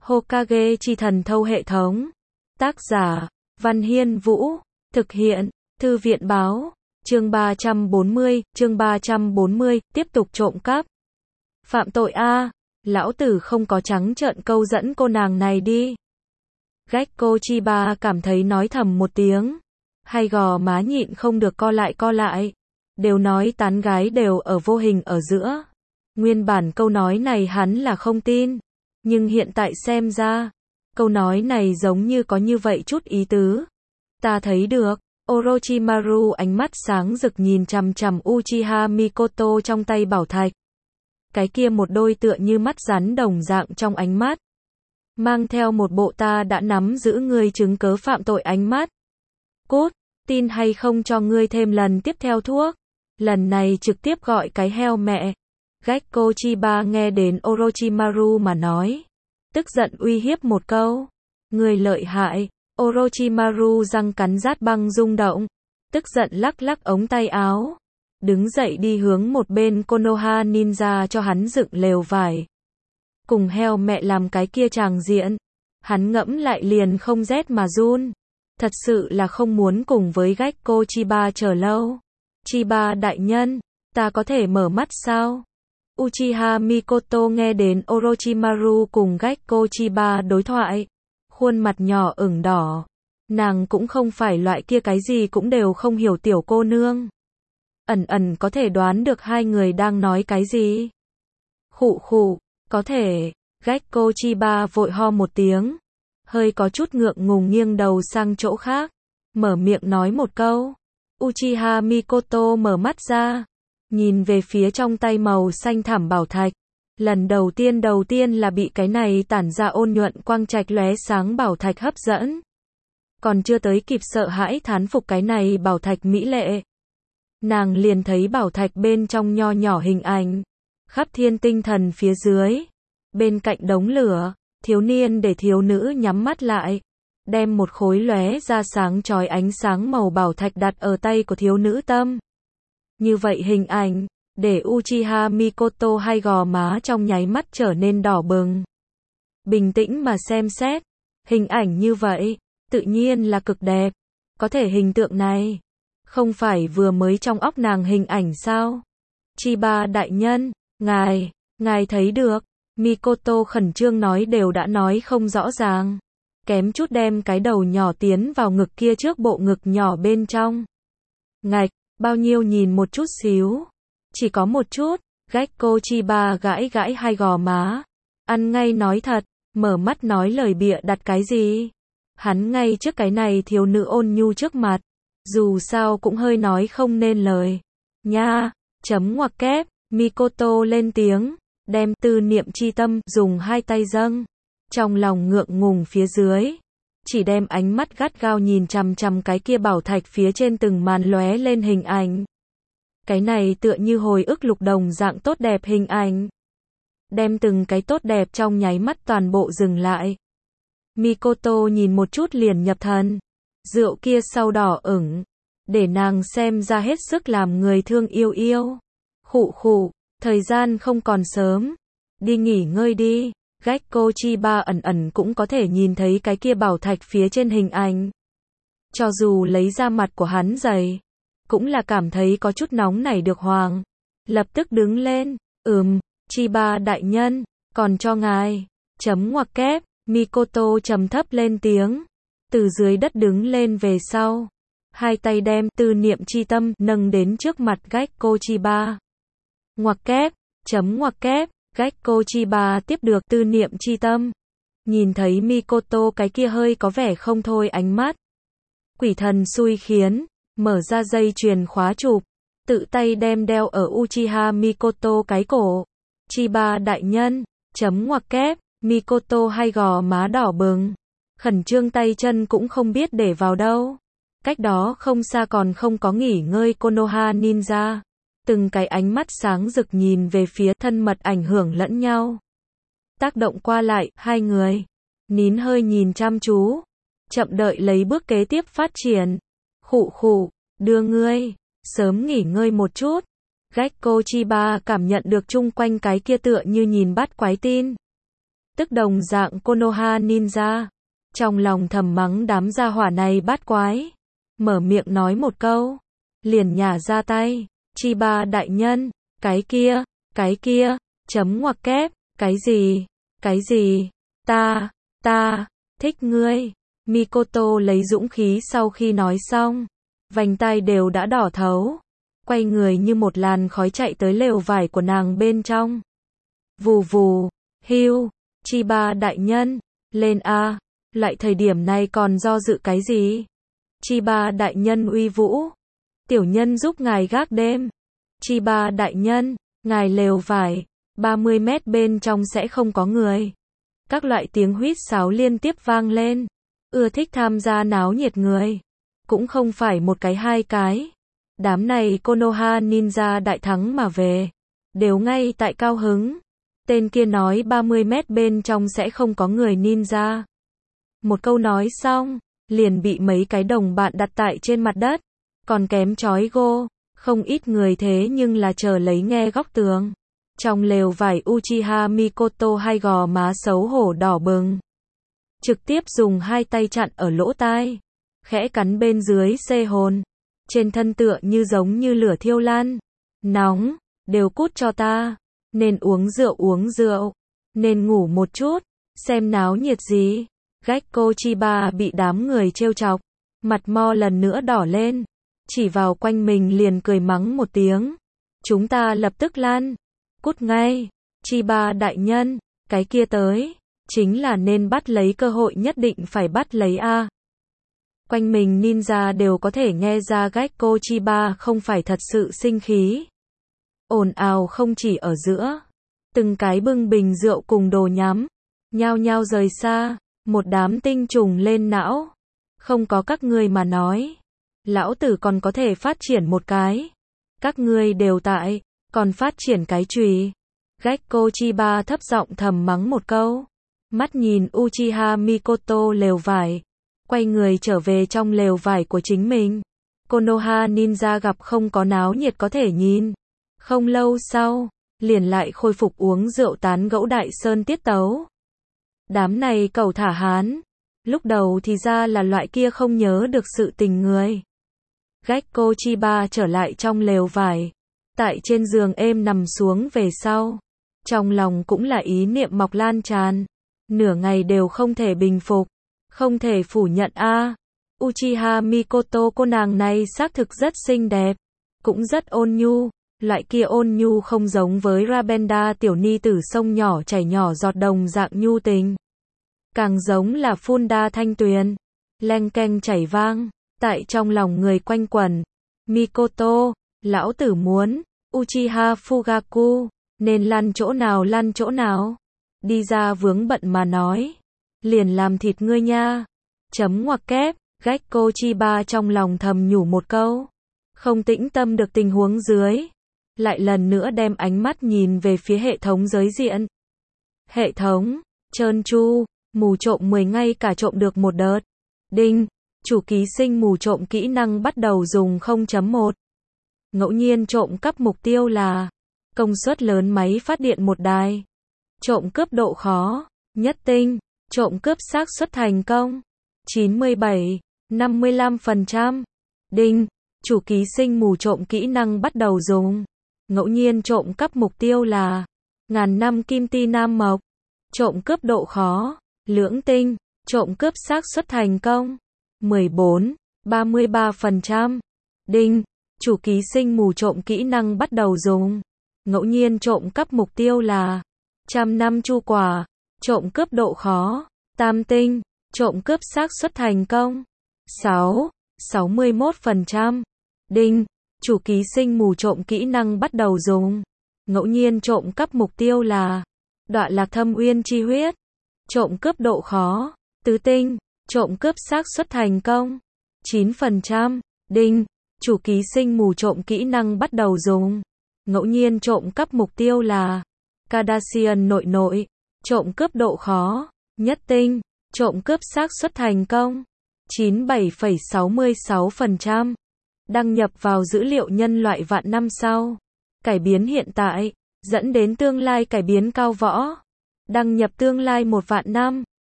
Hokage chi thần thâu hệ thống. Tác giả, Văn Hiên Vũ. Thực hiện, Thư viện báo. Chương 340, tiếp tục trộm cắp. Phạm tội a, lão tử không có trắng trợn câu dẫn cô nàng này đi. Gekko Chiba cảm thấy nói thầm một tiếng. Hai gò má nhịn không được co lại. Đều nói tán gái đều ở vô hình ở giữa. Nguyên bản câu nói này hắn là không tin. Nhưng hiện tại xem ra, câu nói này giống như có như vậy chút ý tứ. Ta thấy được. Orochimaru ánh mắt sáng rực nhìn chằm chằm Uchiha Mikoto trong tay bảo thạch. Cái kia một đôi tựa như mắt rắn đồng dạng trong ánh mắt. Mang theo một bộ ta đã nắm giữ ngươi chứng cớ phạm tội ánh mắt. Cút, tin hay không cho ngươi thêm lần tiếp theo thuốc. Lần này trực tiếp gọi cái heo mẹ. Gekko Chiba nghe đến Orochimaru mà nói. Tức giận uy hiếp một câu. Người lợi hại. Orochimaru răng cắn rát băng rung động. Tức giận lắc ống tay áo. Đứng dậy đi hướng một bên Konoha Ninja cho hắn dựng lều vải. Cùng heo mẹ làm cái kia tràng diện. Hắn ngẫm lại liền không rét mà run. Thật sự là không muốn cùng với Gekko Chiba chờ lâu. Chiba đại nhân, ta có thể mở mắt sao? Uchiha Mikoto nghe đến Orochimaru cùng Gekko Chiba đối thoại. Khuôn mặt nhỏ ửng đỏ. Nàng cũng không phải loại kia cái gì cũng đều không hiểu tiểu cô nương. Ẩn có thể đoán được hai người đang nói cái gì. Khụ, có thể. Gekko Chiba vội ho một tiếng. Hơi có chút ngượng ngùng nghiêng đầu sang chỗ khác. Mở miệng nói một câu. Uchiha Mikoto mở mắt ra. Nhìn về phía trong tay màu xanh thẳm bảo thạch. Lần đầu tiên là bị cái này tản ra ôn nhuận quang trạch lóe sáng bảo thạch hấp dẫn. Còn chưa tới kịp sợ hãi thán phục cái này bảo thạch mỹ lệ. Nàng liền thấy bảo thạch bên trong nho nhỏ hình ảnh. Khắp thiên tinh thần phía dưới. Bên cạnh đống lửa, thiếu niên để thiếu nữ nhắm mắt lại. Đem một khối lóe ra sáng chói ánh sáng màu bảo thạch đặt ở tay của thiếu nữ tâm. Như vậy hình ảnh, để Uchiha Mikoto hai gò má trong nháy mắt trở nên đỏ bừng. Bình tĩnh mà xem xét, hình ảnh như vậy, tự nhiên là cực đẹp. Có thể hình tượng này, không phải vừa mới trong óc nàng hình ảnh sao? Chiba đại nhân, ngài thấy được. Mikoto khẩn trương nói đều đã nói không rõ ràng. Kém chút đem cái đầu nhỏ tiến vào ngực kia trước bộ ngực nhỏ bên trong. Ngạch, bao nhiêu nhìn một chút xíu. Chỉ có một chút. Gekko Chiba gãi hai gò má. Ăn ngay nói thật, mở mắt nói lời bịa đặt cái gì. Hắn ngay trước cái này thiếu nữ ôn nhu trước mặt. Dù sao cũng hơi nói không nên lời. Nha, chấm ngoặc kép, Mikoto lên tiếng. Đem tư niệm chi tâm dùng hai tay dâng. Trong lòng ngượng ngùng phía dưới. Chỉ đem ánh mắt gắt gao nhìn chằm chằm cái kia bảo thạch phía trên từng màn lóe lên hình ảnh. Cái này tựa như hồi ức lục đồng dạng tốt đẹp hình ảnh. Đem từng cái tốt đẹp trong nháy mắt toàn bộ dừng lại. Mikoto nhìn một chút liền nhập thần. Rượu kia sau đỏ ửng. Để nàng xem ra hết sức làm người thương yêu. Khụ, thời gian không còn sớm. Đi nghỉ ngơi đi. Gekko Chiba ẩn cũng có thể nhìn thấy cái kia bảo thạch phía trên hình ảnh. Cho dù lấy ra mặt của hắn dày, cũng là cảm thấy có chút nóng nảy được hoàng. Lập tức đứng lên, Chiba đại nhân, còn cho ngài, chấm ngoặc kép, Mikoto trầm thấp lên tiếng, từ dưới đất đứng lên về sau. Hai tay đem tư niệm chi tâm nâng đến trước mặt Gekko Chiba. Ngoặc kép, chấm ngoặc kép. Gekko Chiba tiếp được tư niệm chi tâm. Nhìn thấy Mikoto cái kia hơi có vẻ không thôi ánh mắt. Quỷ thần xui khiến, mở ra dây chuyền khóa chụp. Tự tay đem đeo ở Uchiha Mikoto cái cổ. Chiba đại nhân, chấm ngoặc kép, Mikoto hai gò má đỏ bừng. Khẩn trương tay chân cũng không biết để vào đâu. Cách đó không xa còn không có nghỉ ngơi Konoha Ninja. Từng cái ánh mắt sáng rực nhìn về phía thân mật ảnh hưởng lẫn nhau. Tác động qua lại, hai người. Nín hơi nhìn chăm chú. Chậm đợi lấy bước kế tiếp phát triển. Khụ, đưa ngươi. Sớm nghỉ ngơi một chút. Gekko Chiba cảm nhận được chung quanh cái kia tựa như nhìn bắt quái tin. tức đồng dạng Konoha Ninja. Trong lòng thầm mắng đám gia hỏa này bát quái. Mở miệng nói một câu, liền nhả ra tay. Chiba đại nhân, cái kia, chấm ngoặc kép, cái gì, ta, thích ngươi. Mikoto lấy dũng khí sau khi nói xong, vành tai đều đã đỏ thấu, quay người như một làn khói chạy tới lều vải của nàng bên trong. Vù vù, hưu, Chiba đại nhân, lên a, lại thời điểm này còn do dự cái gì? Chiba đại nhân uy vũ, tiểu nhân giúp ngài gác đêm. Chiba đại nhân, ngài lều vải, 30 mét bên trong sẽ không có người. Các loại tiếng huýt sáo liên tiếp vang lên. Ưa thích tham gia náo nhiệt người, cũng không phải một cái hai cái. Đám này Konoha Ninja đại thắng mà về, đều ngay tại cao hứng. Tên kia nói 30 mét bên trong sẽ không có người ninja. Một câu nói xong, liền bị mấy cái đồng bạn đặt tại trên mặt đất, còn kém chói gô. Không ít người thế nhưng là chờ lấy nghe góc tường. Trong lều vải Uchiha Mikoto hai gò má xấu hổ đỏ bừng. Trực tiếp dùng hai tay chặn ở lỗ tai, khẽ cắn bên dưới xê hồn. Trên thân tựa như giống như lửa thiêu lan. Nóng, đều cút cho ta. Nên uống rượu, nên ngủ một chút, xem náo nhiệt gì. Gekko Chiba bị đám người trêu chọc, mặt mo lần nữa đỏ lên, chỉ vào quanh mình liền cười mắng một tiếng. Chúng ta lập tức lan, cút ngay. Chiba đại nhân, cái kia tới, chính là nên bắt lấy cơ hội, nhất định phải bắt lấy a. Quanh mình ninja đều có thể nghe ra Gekko Chiba không phải thật sự sinh khí. Ồn ào không chỉ ở giữa, từng cái bưng bình rượu cùng đồ nhắm, nhao nhao rời xa, một đám tinh trùng lên não. Không có các ngươi mà nói, lão tử còn có thể phát triển một cái. Các ngươi đều tại, còn phát triển cái chùy. Gekko Chiba thấp giọng thầm mắng một câu, mắt nhìn Uchiha Mikoto lều vải, quay người trở về trong lều vải của chính mình. Konoha Ninja gặp không có náo nhiệt có thể nhìn. Không lâu sau, liền lại khôi phục uống rượu tán gẫu Đại Sơn tiết tấu. Đám này cẩu thả hán, lúc đầu thì ra là loại kia không nhớ được sự tình người. Gekko Chiba trở lại trong lều vải, tại trên giường êm nằm xuống về sau. Trong lòng cũng là ý niệm mọc lan tràn, nửa ngày đều không thể bình phục, không thể phủ nhận a. Uchiha Mikoto cô nàng này xác thực rất xinh đẹp, cũng rất ôn nhu. Loại kia ôn nhu không giống với Rabenda tiểu ni tử sông nhỏ chảy nhỏ giọt đồng dạng nhu tình. Càng giống là phun đa thanh tuyền, leng keng chảy vang, tại trong lòng người quanh quẩn. Mikoto, lão tử muốn, Uchiha Fugaku, nên lăn chỗ nào. Đi ra vướng bận mà nói, liền làm thịt ngươi nha. Chấm ngoặc kép, Gekko Chiba trong lòng thầm nhủ một câu. Không tĩnh tâm được tình huống dưới. Lại lần nữa đem ánh mắt nhìn về phía hệ thống giới diện. Hệ thống, trơn tru, mù trộm 10 ngay cả trộm được một đợt. Đinh, chủ ký sinh mù trộm kỹ năng bắt đầu dùng 0.1. Ngẫu nhiên trộm cắp mục tiêu là công suất lớn máy phát điện một đài. Trộm cướp độ khó, nhất tinh, trộm cướp xác suất thành công, 97, 55%. Đinh, chủ ký sinh mù trộm kỹ năng bắt đầu dùng. Ngẫu nhiên trộm cắp mục tiêu là ngàn năm kim ti nam mộc. Trộm cướp độ khó, lưỡng tinh, trộm cướp xác suất thành công, 14, 33%. Đinh, chủ ký sinh mù trộm kỹ năng bắt đầu dùng. Ngẫu nhiên trộm cắp mục tiêu là trăm năm chu quả. Trộm cướp độ khó, tam tinh, trộm cướp xác suất thành công, 6, 61%. Đinh, chủ ký sinh mù trộm kỹ năng bắt đầu dùng. Ngẫu nhiên trộm cắp mục tiêu là Đọa Lạc Thâm Uyên chi huyết. Trộm cướp độ khó, tứ tinh, trộm cướp xác suất thành công, 9%. Đinh, chủ ký sinh mù trộm kỹ năng bắt đầu dùng. Ngẫu nhiên trộm cắp mục tiêu là Cardassian nội. Trộm cướp độ khó, nhất tinh, trộm cướp xác suất thành công, 97,66%. Đăng nhập vào dữ liệu nhân loại vạn năm sau. Cải biến hiện tại, dẫn đến tương lai cải biến cao võ. Đăng nhập tương lai 1 vạn năm.